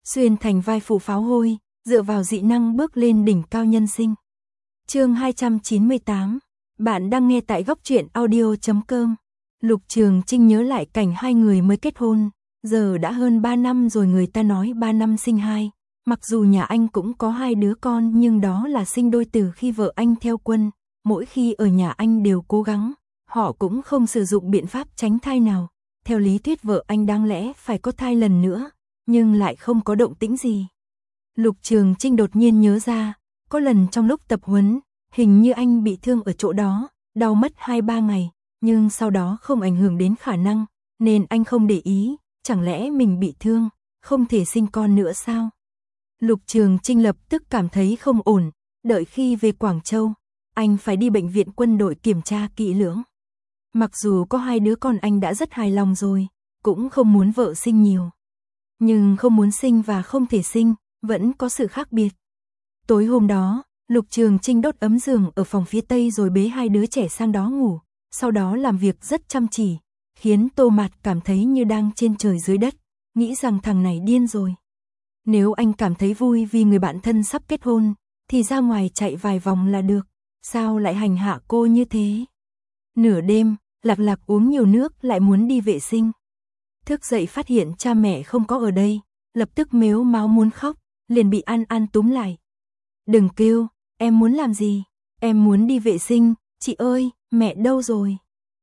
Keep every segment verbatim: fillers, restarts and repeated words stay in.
xuyên thành vai phụ pháo hôi, dựa vào dị năng bước lên đỉnh cao nhân sinh. Chương hai trăm chín mươi tám. Bạn đang nghe tại góc truyện audio chấm com. Lục Trường Trinh nhớ lại cảnh hai người mới kết hôn, giờ đã hơn ba năm rồi, người ta nói ba năm sinh hai. Mặc dù nhà anh cũng có hai đứa con nhưng đó là sinh đôi từ khi vợ anh theo quân, mỗi khi ở nhà anh đều cố gắng, họ cũng không sử dụng biện pháp tránh thai nào. Theo lý thuyết vợ anh đáng lẽ phải có thai lần nữa, nhưng lại không có động tĩnh gì. Lục Trường Trinh đột nhiên nhớ ra, có lần trong lúc tập huấn, hình như anh bị thương ở chỗ đó, đau mất hai ba ngày, nhưng sau đó không ảnh hưởng đến khả năng, nên anh không để ý, chẳng lẽ mình bị thương, không thể sinh con nữa sao? Lục Trường Trinh lập tức cảm thấy không ổn, đợi khi về Quảng Châu, anh phải đi bệnh viện quân đội kiểm tra kỹ lưỡng. Mặc dù có hai đứa con anh đã rất hài lòng rồi, cũng không muốn vợ sinh nhiều. Nhưng không muốn sinh và không thể sinh, vẫn có sự khác biệt. Tối hôm đó, Lục Trường Trinh đốt ấm giường ở phòng phía tây rồi bế hai đứa trẻ sang đó ngủ, sau đó làm việc rất chăm chỉ, khiến Tô Mạt cảm thấy như đang trên trời dưới đất, nghĩ rằng thằng này điên rồi. Nếu anh cảm thấy vui vì người bạn thân sắp kết hôn, thì ra ngoài chạy vài vòng là được, sao lại hành hạ cô như thế? Nửa đêm, Lạc Lạc uống nhiều nước lại muốn đi vệ sinh. Thức dậy phát hiện cha mẹ không có ở đây, lập tức mếu máo muốn khóc, liền bị An An túm lại. Đừng kêu, em muốn làm gì? Em muốn đi vệ sinh, chị ơi, mẹ đâu rồi?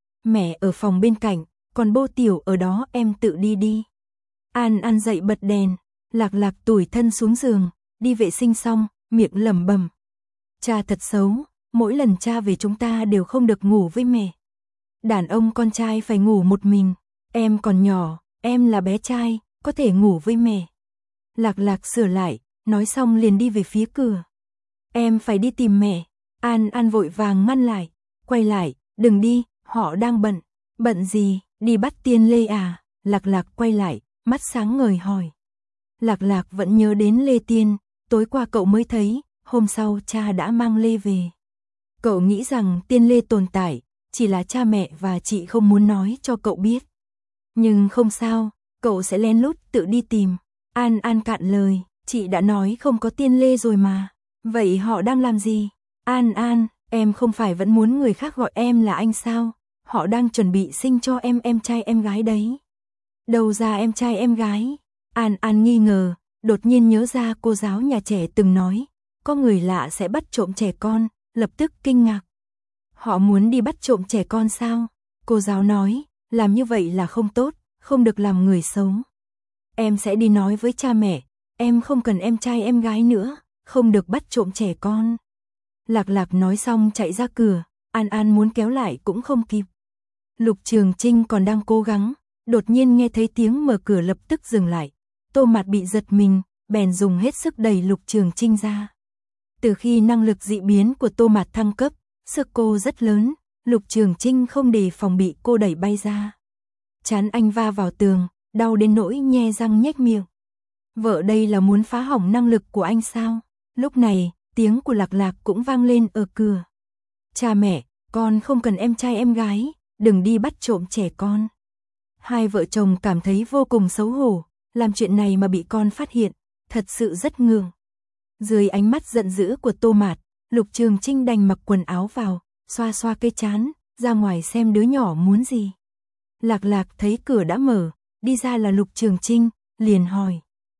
Mẹ ở phòng bên cạnh, còn Bô Tiểu ở đó, em tự đi đi. An An dậy bật đèn, Lạc Lạc tủi thân xuống giường, đi vệ sinh xong, miệng lẩm bẩm. Cha thật xấu, mỗi lần cha về chúng ta đều không được ngủ với mẹ. Đàn ông con trai phải ngủ một mình, em còn nhỏ, em là bé trai, có thể ngủ với mẹ. Lạc Lạc sửa lại, nói xong liền đi về phía cửa. Em phải đi tìm mẹ. An An vội vàng ngăn lại, quay lại, đừng đi, họ đang bận. Bận gì, đi bắt Tiên Lê à? Lạc Lạc quay lại, mắt sáng ngời hỏi. Lạc Lạc vẫn nhớ đến Lê Tiên, tối qua cậu mới thấy, hôm sau cha đã mang Lê về. Cậu nghĩ rằng Tiên Lê tồn tại, chỉ là cha mẹ và chị không muốn nói cho cậu biết. Nhưng không sao, cậu sẽ lén lút tự đi tìm. An An cạn lời, chị đã nói không có Tiên Lê rồi mà. Vậy họ đang làm gì? An An, em không phải vẫn muốn người khác gọi em là anh sao? Họ đang chuẩn bị sinh cho em em trai em gái đấy. Đâu ra em trai em gái? An An nghi ngờ, đột nhiên nhớ ra cô giáo nhà trẻ từng nói, có người lạ sẽ bắt trộm trẻ con, lập tức kinh ngạc. Họ muốn đi bắt trộm trẻ con sao? Cô giáo nói, làm như vậy là không tốt, không được làm người xấu. Em sẽ đi nói với cha mẹ, em không cần em trai em gái nữa, không được bắt trộm trẻ con. Lạc Lạc nói xong chạy ra cửa, An An muốn kéo lại cũng không kịp. Lục Trường Trinh còn đang cố gắng, đột nhiên nghe thấy tiếng mở cửa lập tức dừng lại. Tô Mạt bị giật mình, bèn dùng hết sức đẩy Lục Trường Trinh ra. Từ khi năng lực dị biến của Tô Mạt thăng cấp, sức cô rất lớn, Lục Trường Trinh không đề phòng bị cô đẩy bay ra. Trán anh va vào tường, đau đến nỗi nhe răng nhếch miệng. Vợ đây là muốn phá hỏng năng lực của anh sao? Lúc này, tiếng của Lạc Lạc cũng vang lên ở cửa. Cha mẹ, con không cần em trai em gái, đừng đi bắt trộm trẻ con. Hai vợ chồng cảm thấy vô cùng xấu hổ, làm chuyện này mà bị con phát hiện, thật sự rất ngượng. Dưới ánh mắt giận dữ của Tô Mạt, Lục Trường Trinh đành mặc quần áo vào, xoa xoa cây trán, ra ngoài xem đứa nhỏ muốn gì. Lạc Lạc thấy cửa đã mở, đi ra là Lục Trường Trinh, liền hỏi.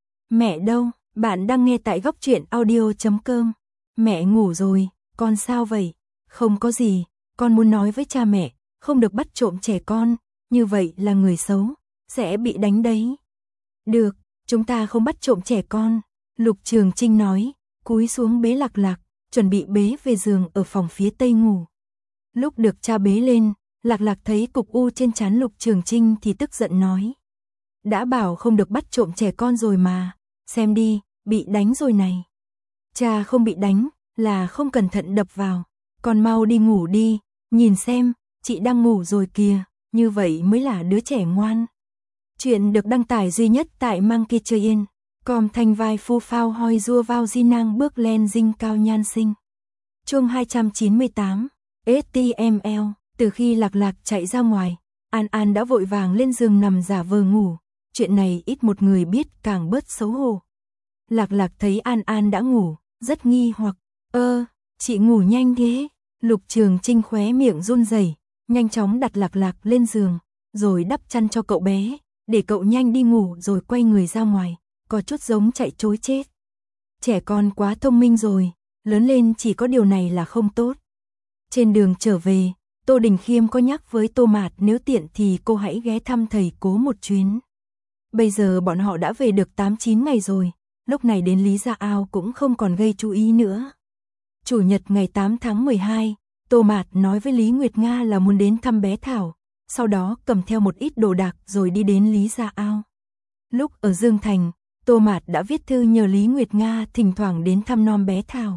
Mẹ đâu? Bạn đang nghe tại góc truyện audio chấm com. Mẹ ngủ rồi, con sao vậy? Không có gì, con muốn nói với cha mẹ, không được bắt trộm trẻ con, như vậy là người xấu, sẽ bị đánh đấy. Được, chúng ta không bắt trộm trẻ con, Lục Trường Trinh nói, cúi xuống bế Lạc Lạc, chuẩn bị bế về giường ở phòng phía tây ngủ. Lúc được cha bế lên, Lạc Lạc thấy cục u trên trán Lục Trường Trinh thì tức giận nói. Đã bảo không được bắt trộm trẻ con rồi mà, xem đi, bị đánh rồi này. Cha không bị đánh, là không cẩn thận đập vào, con mau đi ngủ đi, nhìn xem, chị đang ngủ rồi kìa, như vậy mới là đứa trẻ ngoan. Chuyện được đăng tải duy nhất tại Monkey Chơi Yên, com thanh vai phu phao hoi rua vào di năng bước lên dinh cao nhan sinh. Chương hai trăm chín mươi tám, ét tê em lờ, từ khi Lạc Lạc chạy ra ngoài, An An đã vội vàng lên giường nằm giả vờ ngủ, chuyện này ít một người biết càng bớt xấu hổ, Lạc Lạc thấy An An đã ngủ, rất nghi hoặc, ơ, chị ngủ nhanh thế. Lục Trường Trinh khóe miệng run rẩy, nhanh chóng đặt Lạc Lạc lên giường, rồi đắp chăn cho cậu bé, để cậu nhanh đi ngủ rồi quay người ra ngoài, có chút giống chạy trối chết. Trẻ con quá thông minh rồi, lớn lên chỉ có điều này là không tốt. Trên đường trở về, Tô Đình Khiêm có nhắc với Tô Mạt nếu tiện thì cô hãy ghé thăm thầy Cố một chuyến. Bây giờ bọn họ đã về được tám chín ngày rồi, lúc này đến Lý Gia Ao cũng không còn gây chú ý nữa. Chủ nhật ngày tám tháng mười hai, Tô Mạt nói với Lý Nguyệt Nga là muốn đến thăm bé Thảo, sau đó cầm theo một ít đồ đạc rồi đi đến Lý Gia Ao. Lúc ở Dương Thành, Tô Mạt đã viết thư nhờ Lý Nguyệt Nga thỉnh thoảng đến thăm nom bé Thảo.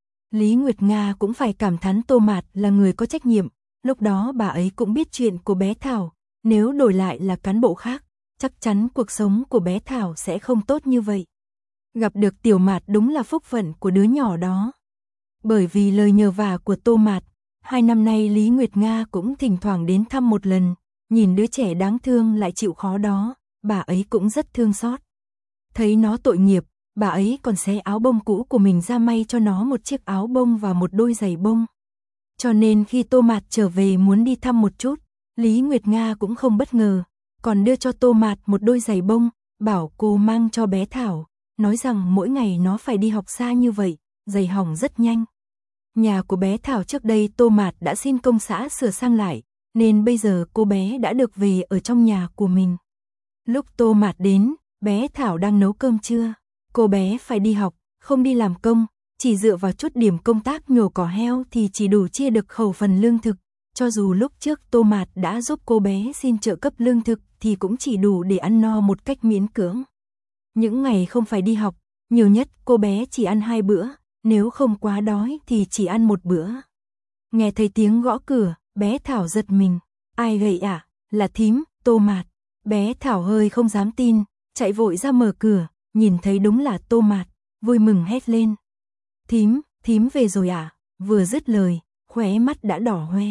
Lý Nguyệt Nga cũng phải cảm thán Tô Mạt là người có trách nhiệm, lúc đó bà ấy cũng biết chuyện của bé Thảo, nếu đổi lại là cán bộ khác, chắc chắn cuộc sống của bé Thảo sẽ không tốt như vậy. Gặp được Tiểu Mạt đúng là phúc phận của đứa nhỏ đó. Bởi vì lời nhờ vả của Tô Mạt, hai năm nay Lý Nguyệt Nga cũng thỉnh thoảng đến thăm một lần, nhìn đứa trẻ đáng thương lại chịu khó đó, bà ấy cũng rất thương xót. Thấy nó tội nghiệp, bà ấy còn xé áo bông cũ của mình ra may cho nó một chiếc áo bông và một đôi giày bông. Cho nên khi Tô Mạt trở về muốn đi thăm một chút, Lý Nguyệt Nga cũng không bất ngờ, còn đưa cho Tô Mạt một đôi giày bông, bảo cô mang cho bé Thảo, nói rằng mỗi ngày nó phải đi học xa như vậy, giày hỏng rất nhanh. Nhà của bé Thảo trước đây Tô Mạt đã xin công xã sửa sang lại, nên bây giờ cô bé đã được về ở trong nhà của mình. Lúc Tô Mạt đến, bé Thảo đang nấu cơm trưa. Cô bé phải đi học, không đi làm công, chỉ dựa vào chút điểm công tác nhổ cỏ heo thì chỉ đủ chia được khẩu phần lương thực. Cho dù lúc trước Tô Mạt đã giúp cô bé xin trợ cấp lương thực thì cũng chỉ đủ để ăn no một cách miễn cưỡng. Những ngày không phải đi học, nhiều nhất cô bé chỉ ăn hai bữa, nếu không quá đói thì chỉ ăn một bữa. Nghe thấy tiếng gõ cửa, bé Thảo giật mình. Ai vậy ạ? À? Là thím, Tô Mạt. Bé Thảo hơi không dám tin, chạy vội ra mở cửa, nhìn thấy đúng là Tô Mạt, vui mừng hét lên. Thím, thím về rồi à? Vừa dứt lời, khóe mắt đã đỏ hoe.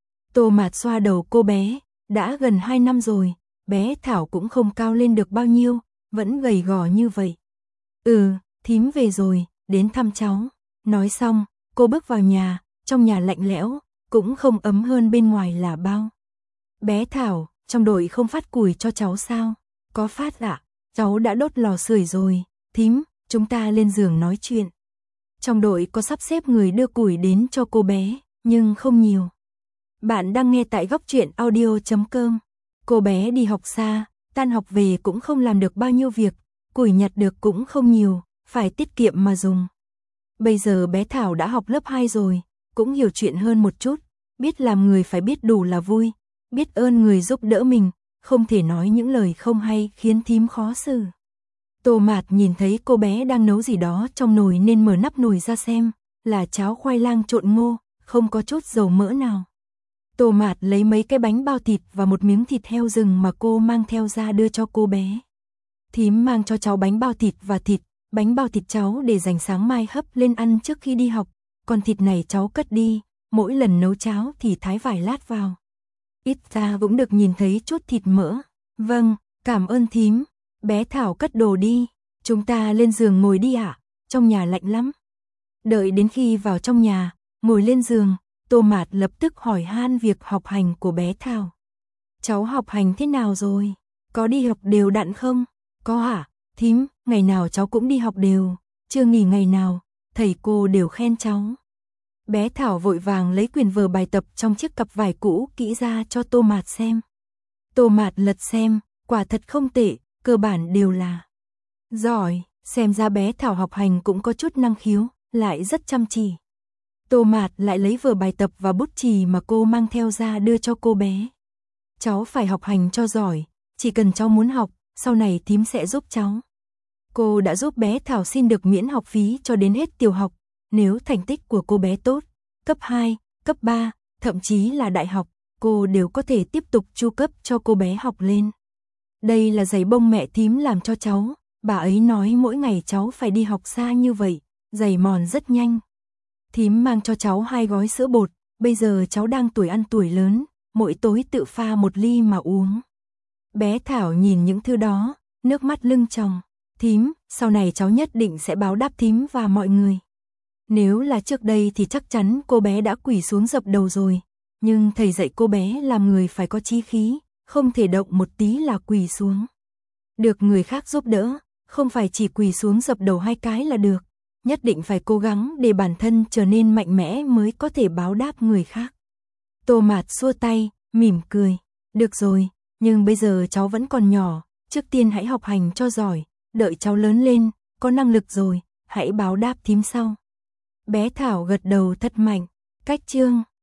Tô Mạt xoa đầu cô bé, đã gần hai năm rồi, bé Thảo cũng không cao lên được bao nhiêu, vẫn gầy gò như vậy. Ừ, thím về rồi, đến thăm cháu. Nói xong, cô bước vào nhà, trong nhà lạnh lẽo, cũng không ấm hơn bên ngoài là bao. Bé Thảo, trong đội không phát củi cho cháu sao? Có phát ạ, à? Cháu đã đốt lò sưởi rồi, thím, chúng ta lên giường nói chuyện. Trong đội có sắp xếp người đưa củi đến cho cô bé, nhưng không nhiều. Bạn đang nghe tại góc truyện audio chấm com. Cô bé đi học xa, tan học về cũng không làm được bao nhiêu việc, củi nhặt được cũng không nhiều, phải tiết kiệm mà dùng. Bây giờ bé Thảo đã học lớp hai rồi, cũng hiểu chuyện hơn một chút, biết làm người phải biết đủ là vui, biết ơn người giúp đỡ mình, không thể nói những lời không hay khiến thím khó xử. Tô Mạt nhìn thấy cô bé đang nấu gì đó trong nồi nên mở nắp nồi ra xem, là cháo khoai lang trộn ngô, không có chút dầu mỡ nào. Tô Mạt lấy mấy cái bánh bao thịt và một miếng thịt heo rừng mà cô mang theo ra đưa cho cô bé. Thím mang cho cháu bánh bao thịt và thịt, bánh bao thịt cháu để dành sáng mai hấp lên ăn trước khi đi học, còn thịt này cháu cất đi, mỗi lần nấu cháo thì thái vài lát vào. Ít ra cũng được nhìn thấy chút thịt mỡ. Vâng, cảm ơn thím. Bé Thảo cất đồ đi, chúng ta lên giường ngồi đi ạ, à? Trong nhà lạnh lắm. Đợi đến khi vào trong nhà, ngồi lên giường, Tô Mạt lập tức hỏi han việc học hành của bé Thảo. Cháu học hành thế nào rồi? Có đi học đều đặn không? Có ạ, à? Thím, ngày nào cháu cũng đi học đều, chưa nghỉ ngày nào, thầy cô đều khen cháu. Bé Thảo vội vàng lấy quyển vở bài tập trong chiếc cặp vải cũ kỹ ra cho Tô Mạt xem. Tô Mạt lật xem, quả thật không tệ, cơ bản đều là giỏi, xem ra bé Thảo học hành cũng có chút năng khiếu, lại rất chăm chỉ. Tô Mạt lại lấy vở bài tập và bút chì mà cô mang theo ra đưa cho cô bé. Cháu phải học hành cho giỏi, chỉ cần cháu muốn học, sau này thím sẽ giúp cháu. Cô đã giúp bé Thảo xin được miễn học phí cho đến hết tiểu học, nếu thành tích của cô bé tốt, cấp hai, cấp ba, thậm chí là đại học, cô đều có thể tiếp tục chu cấp cho cô bé học lên. Đây là giày bông mẹ thím làm cho cháu, bà ấy nói mỗi ngày cháu phải đi học xa như vậy, giày mòn rất nhanh. Thím mang cho cháu hai gói sữa bột, bây giờ cháu đang tuổi ăn tuổi lớn, mỗi tối tự pha một ly mà uống. Bé Thảo nhìn những thứ đó, nước mắt lưng tròng. Thím, sau này cháu nhất định sẽ báo đáp thím và mọi người. Nếu là trước đây thì chắc chắn cô bé đã quỳ xuống dập đầu rồi. Nhưng thầy dạy cô bé làm người phải có chí khí, không thể động một tí là quỳ xuống. Được người khác giúp đỡ, không phải chỉ quỳ xuống dập đầu hai cái là được. Nhất định phải cố gắng để bản thân trở nên mạnh mẽ mới có thể báo đáp người khác. Tô Mạt xua tay, mỉm cười. Được rồi, nhưng bây giờ cháu vẫn còn nhỏ, trước tiên hãy học hành cho giỏi, đợi cháu lớn lên, có năng lực rồi, hãy báo đáp thím sau. Bé Thảo gật đầu thật mạnh. Cách chương